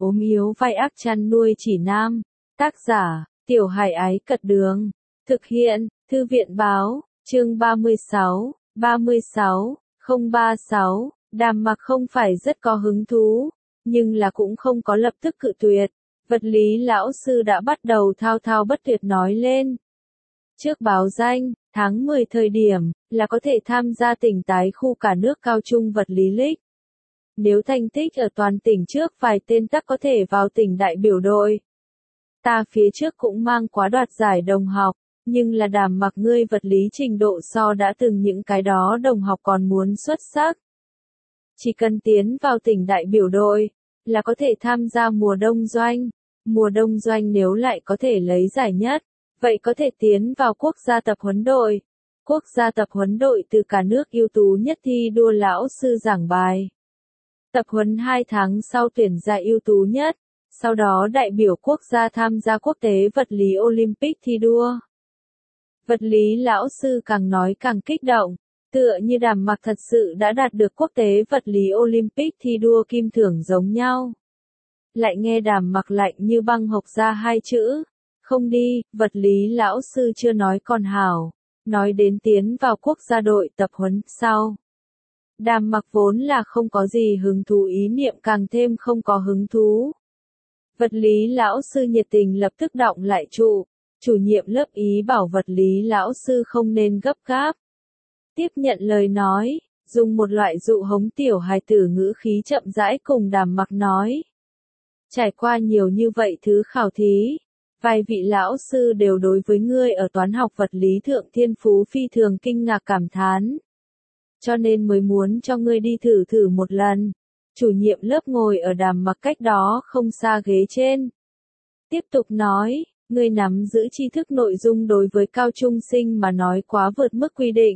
ốm yếu vai ác chăn nuôi chỉ nam. Tác giả, Tiểu Hải Ái Cật Đường. Thực hiện, Thư viện Báo, chương 36, 036. Đàm Mặc không phải rất có hứng thú, nhưng là cũng không có lập tức cự tuyệt. Vật lý lão sư đã bắt đầu thao thao bất tuyệt nói lên. Trước báo danh, tháng 10 thời điểm, là có thể tham gia tỉnh tái khu cả nước cao trung vật lý lịch. Nếu thành tích ở toàn tỉnh trước vài tên tắc có thể vào tỉnh đại biểu đội. Ta phía trước cũng mang quá đoạt giải đồng học, nhưng là Đàm Mặc ngươi vật lý trình độ so đã từng những cái đó đồng học còn muốn xuất sắc. Chỉ cần tiến vào tỉnh đại biểu đội, là có thể tham gia mùa đông doanh. Mùa đông doanh nếu lại có thể lấy giải nhất, vậy có thể tiến vào quốc gia tập huấn đội. Quốc gia tập huấn đội từ cả nước ưu tú nhất thi đua lão sư giảng bài. Tập huấn 2 tháng sau tuyển ra ưu tú nhất, sau đó đại biểu quốc gia tham gia quốc tế vật lý Olympic thi đua. Vật lý lão sư càng nói càng kích động, tựa như Đàm Mặc thật sự đã đạt được quốc tế vật lý Olympic thi đua kim thưởng giống nhau. Lại nghe Đàm Mặc lạnh như băng hộc ra 2 chữ, không đi, vật lý lão sư chưa nói còn hảo, nói đến tiến vào quốc gia đội tập huấn sau. Đàm Mặc vốn là không có gì hứng thú ý niệm càng thêm không có hứng thú. Vật lý lão sư nhiệt tình lập tức động lại trụ, chủ nhiệm lớp ý bảo vật lý lão sư không nên gấp gáp. Tiếp nhận lời nói, dùng một loại dụ hống tiểu hài tử ngữ khí chậm rãi cùng Đàm Mặc nói. Trải qua nhiều như vậy thứ khảo thí, vài vị lão sư đều đối với ngươi ở toán học vật lý thượng thiên phú phi thường kinh ngạc cảm thán. Cho nên mới muốn cho ngươi đi thử một lần. Chủ nhiệm lớp ngồi ở Đàm Mặc cách đó không xa ghế trên. Tiếp tục nói, ngươi nắm giữ tri thức nội dung đối với cao trung sinh mà nói quá vượt mức quy định.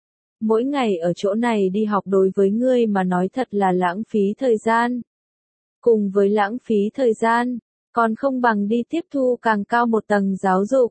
Mỗi ngày ở chỗ này đi học đối với ngươi mà nói thật là lãng phí thời gian. Cùng với lãng phí thời gian, còn không bằng đi tiếp thu càng cao một tầng giáo dục.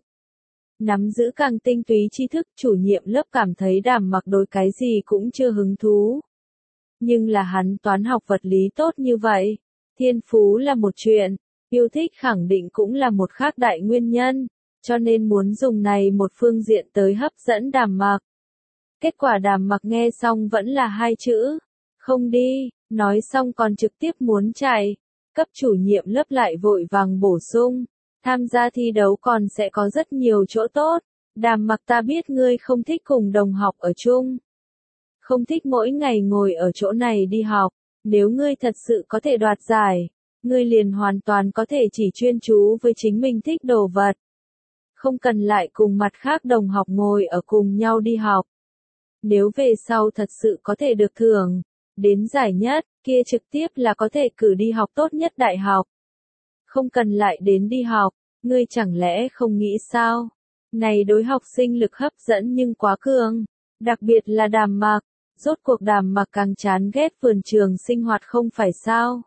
Nắm giữ càng tinh túy tri thức, chủ nhiệm lớp cảm thấy Đàm Mặc đối cái gì cũng chưa hứng thú. Nhưng là hắn toán học vật lý tốt như vậy, thiên phú là một chuyện, yêu thích khẳng định cũng là một khác đại nguyên nhân, cho nên muốn dùng này một phương diện tới hấp dẫn Đàm Mặc. Kết quả Đàm Mặc nghe xong vẫn là 2 chữ, không đi, nói xong còn trực tiếp muốn chạy, cấp chủ nhiệm lớp lại vội vàng bổ sung, tham gia thi đấu còn sẽ có rất nhiều chỗ tốt, Đàm Mặc ta biết ngươi không thích cùng đồng học ở chung. Không thích mỗi ngày ngồi ở chỗ này đi học, nếu ngươi thật sự có thể đoạt giải, ngươi liền hoàn toàn có thể chỉ chuyên chú với chính mình thích đồ vật. Không cần lại cùng mặt khác đồng học ngồi ở cùng nhau đi học. Nếu về sau thật sự có thể được thưởng, đến giải nhất, kia trực tiếp là có thể cử đi học tốt nhất đại học. Không cần lại đến đi học, ngươi chẳng lẽ không nghĩ sao? Này đối học sinh lực hấp dẫn nhưng quá cường, đặc biệt là Đàm Mặc. Rốt cuộc Đàm Mặc càng chán ghét vườn trường sinh hoạt không phải sao.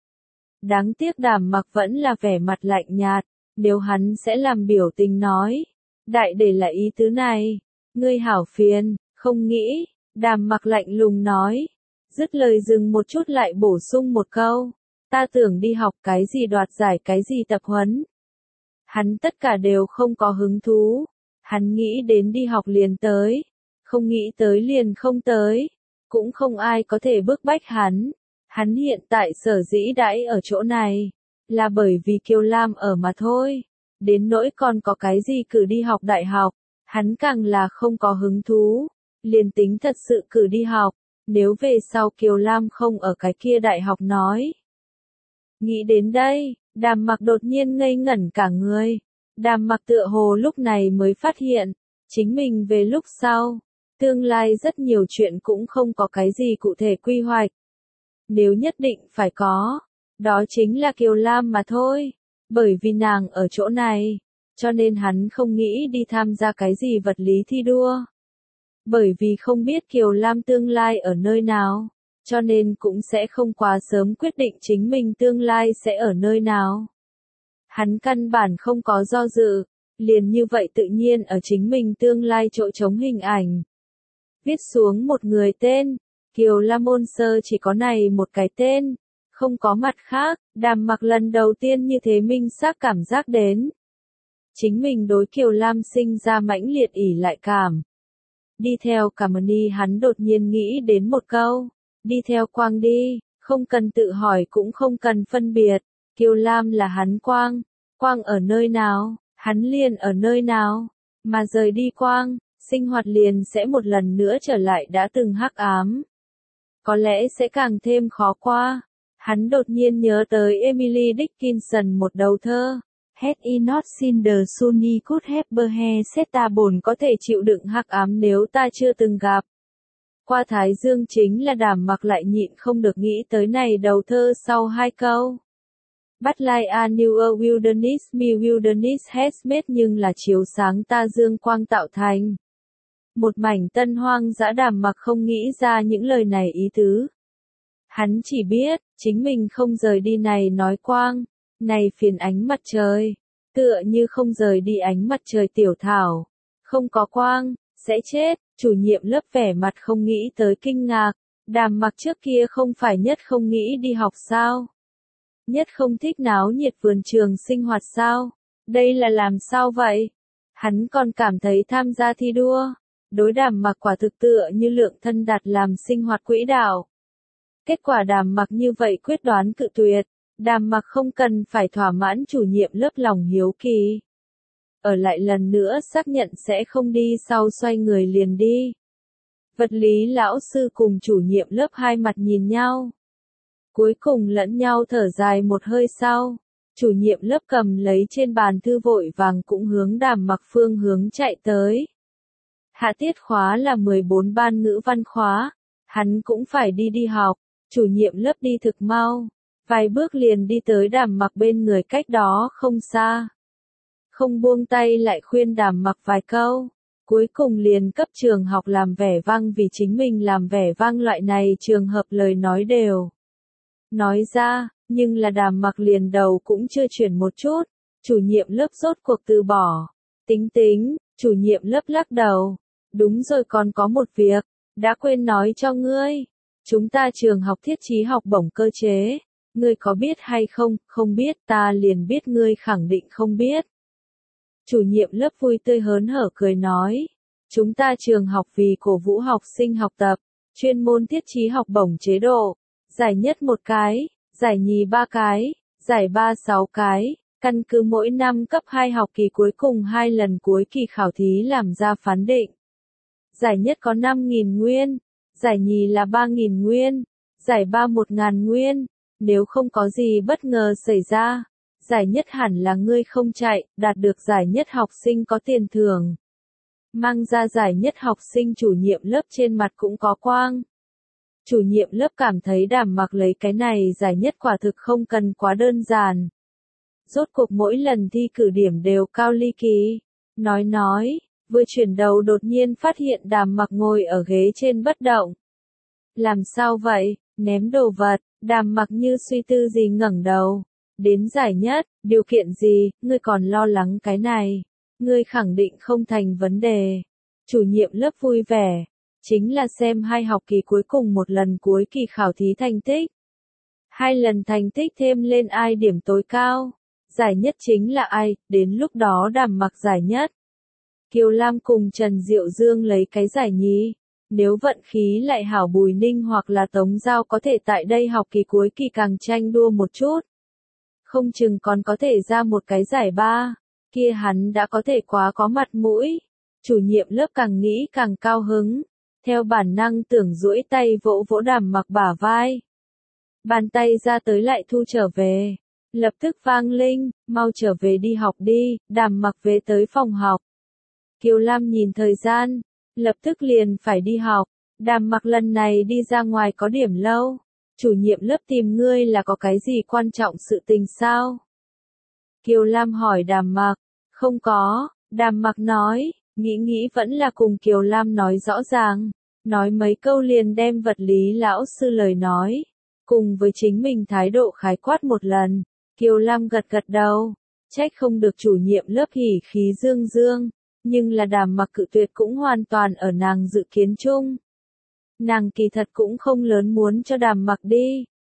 Đáng tiếc Đàm Mặc vẫn là vẻ mặt lạnh nhạt, nếu hắn sẽ làm biểu tình nói. Đại để là ý tứ này, ngươi hảo phiền, không nghĩ, Đàm Mặc lạnh lùng nói. Dứt lời dừng một chút lại bổ sung một câu, ta tưởng đi học cái gì đoạt giải cái gì tập huấn. Hắn tất cả đều không có hứng thú, hắn nghĩ đến đi học liền tới. Không nghĩ tới liền không tới, cũng không ai có thể bức bách hắn. Hắn hiện tại sở dĩ đãi ở chỗ này, là bởi vì Kiều Lam ở mà thôi. Đến nỗi còn có cái gì cử đi học đại học, hắn càng là không có hứng thú. Liền tính thật sự cử đi học, nếu về sau Kiều Lam không ở cái kia đại học nói. Nghĩ đến đây, Đàm Mặc đột nhiên ngây ngẩn cả người. Đàm Mặc tựa hồ lúc này mới phát hiện, chính mình về lúc sau. Tương lai rất nhiều chuyện cũng không có cái gì cụ thể quy hoạch. Nếu nhất định phải có, đó chính là Kiều Lam mà thôi. Bởi vì nàng ở chỗ này, cho nên hắn không nghĩ đi tham gia cái gì vật lý thi đua. Bởi vì không biết Kiều Lam tương lai ở nơi nào, cho nên cũng sẽ không quá sớm quyết định chính mình tương lai sẽ ở nơi nào. Hắn căn bản không có do dự, liền như vậy tự nhiên ở chính mình tương lai chỗ trống hình ảnh. Viết xuống một người tên, Kiều Lam Môn Sơ chỉ có này một cái tên, không có mặt khác, Đàm Mặc lần đầu tiên như thế minh xác cảm giác đến. Chính mình đối Kiều Lam sinh ra mãnh liệt ỷ lại cảm. Đi theo Cảm Ơn hắn đột nhiên nghĩ đến một câu. Đi theo Quang đi, không cần tự hỏi cũng không cần phân biệt. Kiều Lam là hắn Quang. Quang ở nơi nào, hắn liền ở nơi nào. Mà rời đi Quang, sinh hoạt liền sẽ một lần nữa trở lại đã từng hắc ám. Có lẽ sẽ càng thêm khó qua. Hắn đột nhiên nhớ tới Emily Dickinson một đầu thơ. Had I not seen the sun he could have bear set ta bồn có thể chịu đựng hắc ám nếu ta chưa từng gặp. Qua Thái Dương chính là Đàm Mặc lại nhịn không được nghĩ tới này đầu thơ sau hai câu. But like a newer wilderness me wilderness has made nhưng là chiếu sáng ta dương quang tạo thành. Một mảnh tân hoang dã Đàm Mặc không nghĩ ra những lời này ý tứ. Hắn chỉ biết, chính mình không rời đi này nói quang, này phiền ánh mặt trời, tựa như không rời đi ánh mặt trời tiểu thảo. Không có quang, sẽ chết, chủ nhiệm lớp vẻ mặt không nghĩ tới kinh ngạc. Đàm Mặc trước kia không phải nhất không nghĩ đi học sao? Nhất không thích náo nhiệt vườn trường sinh hoạt sao? Đây là làm sao vậy? Hắn còn cảm thấy tham gia thi đua. Đối Đàm Mặc quả thực tựa như lượng thân đặt làm sinh hoạt quỹ đạo. Kết quả Đàm Mặc như vậy quyết đoán cự tuyệt. Đàm Mặc không cần phải thỏa mãn chủ nhiệm lớp lòng hiếu kỳ. Ở lại lần nữa xác nhận sẽ không đi sau xoay người liền đi. Vật lý lão sư cùng chủ nhiệm lớp hai mặt nhìn nhau. Cuối cùng lẫn nhau thở dài một hơi sau. Chủ nhiệm lớp cầm lấy trên bàn thư vội vàng cũng hướng Đàm Mặc phương hướng chạy tới. Hạ tiết khóa là 14 ban ngữ văn khóa. Hắn cũng phải đi học. Chủ nhiệm lớp đi thực mau. Vài bước liền đi tới Đàm Mặc bên người cách đó không xa. Không buông tay lại khuyên Đàm Mặc vài câu. Cuối cùng liền cấp trường học làm vẻ vang vì chính mình làm vẻ vang loại này trường hợp lời nói đều. Nói ra, nhưng là Đàm Mặc liền đầu cũng chưa chuyển một chút. Chủ nhiệm lớp rốt cuộc từ bỏ. Tính, chủ nhiệm lớp lắc đầu. Đúng rồi còn có một việc, đã quên nói cho ngươi. Chúng ta trường học thiết trí học bổng cơ chế. Ngươi có biết hay không? Không biết, ta liền biết ngươi khẳng định không biết. Chủ nhiệm lớp vui tươi hớn hở cười nói. Chúng ta trường học vì cổ vũ học sinh học tập, chuyên môn thiết trí học bổng chế độ. Giải nhất 1 cái, giải nhì 3 cái, giải ba 6 cái, căn cứ mỗi năm cấp 2 học kỳ cuối cùng 2 lần cuối kỳ khảo thí làm ra phán định. Giải nhất có 5.000 nguyên, giải nhì là 3.000 nguyên, giải ba 1.000 nguyên. Nếu không có gì bất ngờ xảy ra, giải nhất hẳn là ngươi không chạy, đạt được giải nhất học sinh có tiền thưởng. Mang ra giải nhất học sinh chủ nhiệm lớp trên mặt cũng có quang. Chủ nhiệm lớp cảm thấy Đàm Mặc lấy cái này giải nhất quả thực không cần quá đơn giản. Rốt cuộc mỗi lần thi cử điểm đều cao ly kỳ. Nói, vừa chuyển đầu đột nhiên phát hiện Đàm Mặc ngồi ở ghế trên bất động. Làm sao vậy, ném đồ vật, Đàm Mặc như suy tư gì ngẩng đầu. Đến giải nhất, điều kiện gì, ngươi còn lo lắng cái này. Ngươi khẳng định không thành vấn đề. Chủ nhiệm lớp vui vẻ. Chính là xem 2 học kỳ cuối cùng một lần cuối kỳ khảo thí thành tích. 2 lần thành tích thêm lên ai điểm tối cao. Giải nhất chính là ai, đến lúc đó Đàm Mặc giải nhất. Kiều Lam cùng Trần Diệu Dương lấy cái giải nhì. Nếu vận khí lại hảo Bùi Ninh hoặc là Tống Giao có thể tại đây học kỳ cuối kỳ càng tranh đua một chút. Không chừng còn có thể ra một cái giải ba. Kia hắn đã có thể quá có mặt mũi. Chủ nhiệm lớp càng nghĩ càng cao hứng. Theo bản năng tưởng duỗi tay vỗ vỗ Đàm Mặc bả vai. Bàn tay ra tới lại thu trở về. Lập tức vang linh, mau trở về đi học đi, Đàm Mặc về tới phòng học. Kiều Lam nhìn thời gian, lập tức liền phải đi học. Đàm Mặc lần này đi ra ngoài có điểm lâu. Chủ nhiệm lớp tìm ngươi là có cái gì quan trọng sự tình sao? Kiều Lam hỏi Đàm Mặc. Không có, Đàm Mặc nói, nghĩ vẫn là cùng Kiều Lam nói rõ ràng. Nói mấy câu liền đem vật lý lão sư lời nói. Cùng với chính mình thái độ khái quát một lần. Kiều Lam gật đầu. Trách không được chủ nhiệm lớp hỉ khí dương dương. Nhưng là Đàm Mặc cự tuyệt cũng hoàn toàn ở nàng dự kiến chung. Nàng kỳ thật cũng không lớn muốn cho Đàm Mặc đi.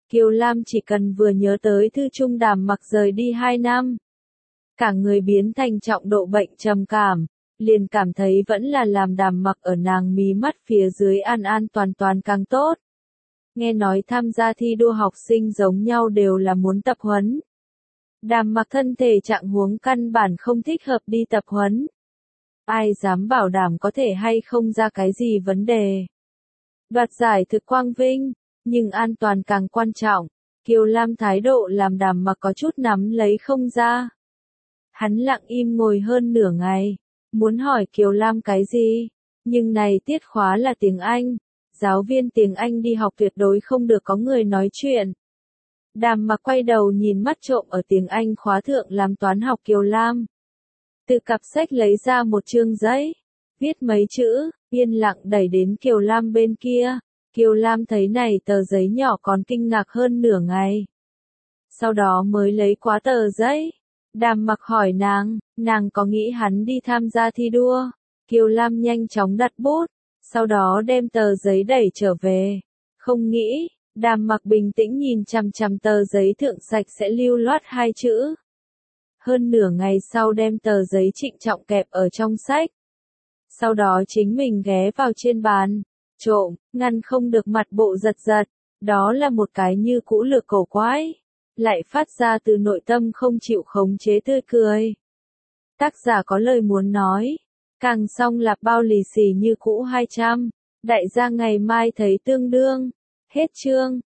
Kiều Lam chỉ cần vừa nhớ tới thư chung Đàm Mặc rời đi 2 năm. Cả người biến thành trọng độ bệnh trầm cảm, liền cảm thấy vẫn là làm Đàm Mặc ở nàng mí mắt phía dưới an an toàn toàn càng tốt. Nghe nói tham gia thi đua học sinh giống nhau đều là muốn tập huấn. Đàm Mặc thân thể trạng huống căn bản không thích hợp đi tập huấn. Ai dám bảo đảm có thể hay không ra cái gì vấn đề. Đoạt giải thực quang vinh, nhưng an toàn càng quan trọng. Kiều Lam thái độ làm Đàm Mặc có chút nắm lấy không ra. Hắn lặng im ngồi hơn nửa ngày, muốn hỏi Kiều Lam cái gì, nhưng này tiết khóa là tiếng Anh, giáo viên tiếng Anh đi học tuyệt đối không được có người nói chuyện. Đàm Mặc quay đầu nhìn mắt trộm ở tiếng Anh khóa thượng làm toán học Kiều Lam. Từ cặp sách lấy ra một chương giấy, viết mấy chữ, yên lặng đẩy đến Kiều Lam bên kia. Kiều Lam thấy này tờ giấy nhỏ còn kinh ngạc hơn nửa ngày. Sau đó mới lấy quá tờ giấy. Đàm Mặc hỏi nàng có nghĩ hắn đi tham gia thi đua? Kiều Lam nhanh chóng đặt bút, sau đó đem tờ giấy đẩy trở về. Không nghĩ, Đàm Mặc bình tĩnh nhìn chằm chằm tờ giấy thượng sạch sẽ lưu loát 2 chữ. Hơn nửa ngày sau đem tờ giấy trịnh trọng kẹp ở trong sách. Sau đó chính mình ghé vào trên bàn, trộm, ngăn không được mặt bộ giật giật, đó là một cái như cũ lược cổ quái, lại phát ra từ nội tâm không chịu khống chế tươi cười. Tác giả có lời muốn nói, càng xong là bao lì xì như cũ 200, đại gia ngày mai thấy tương đương, hết chương.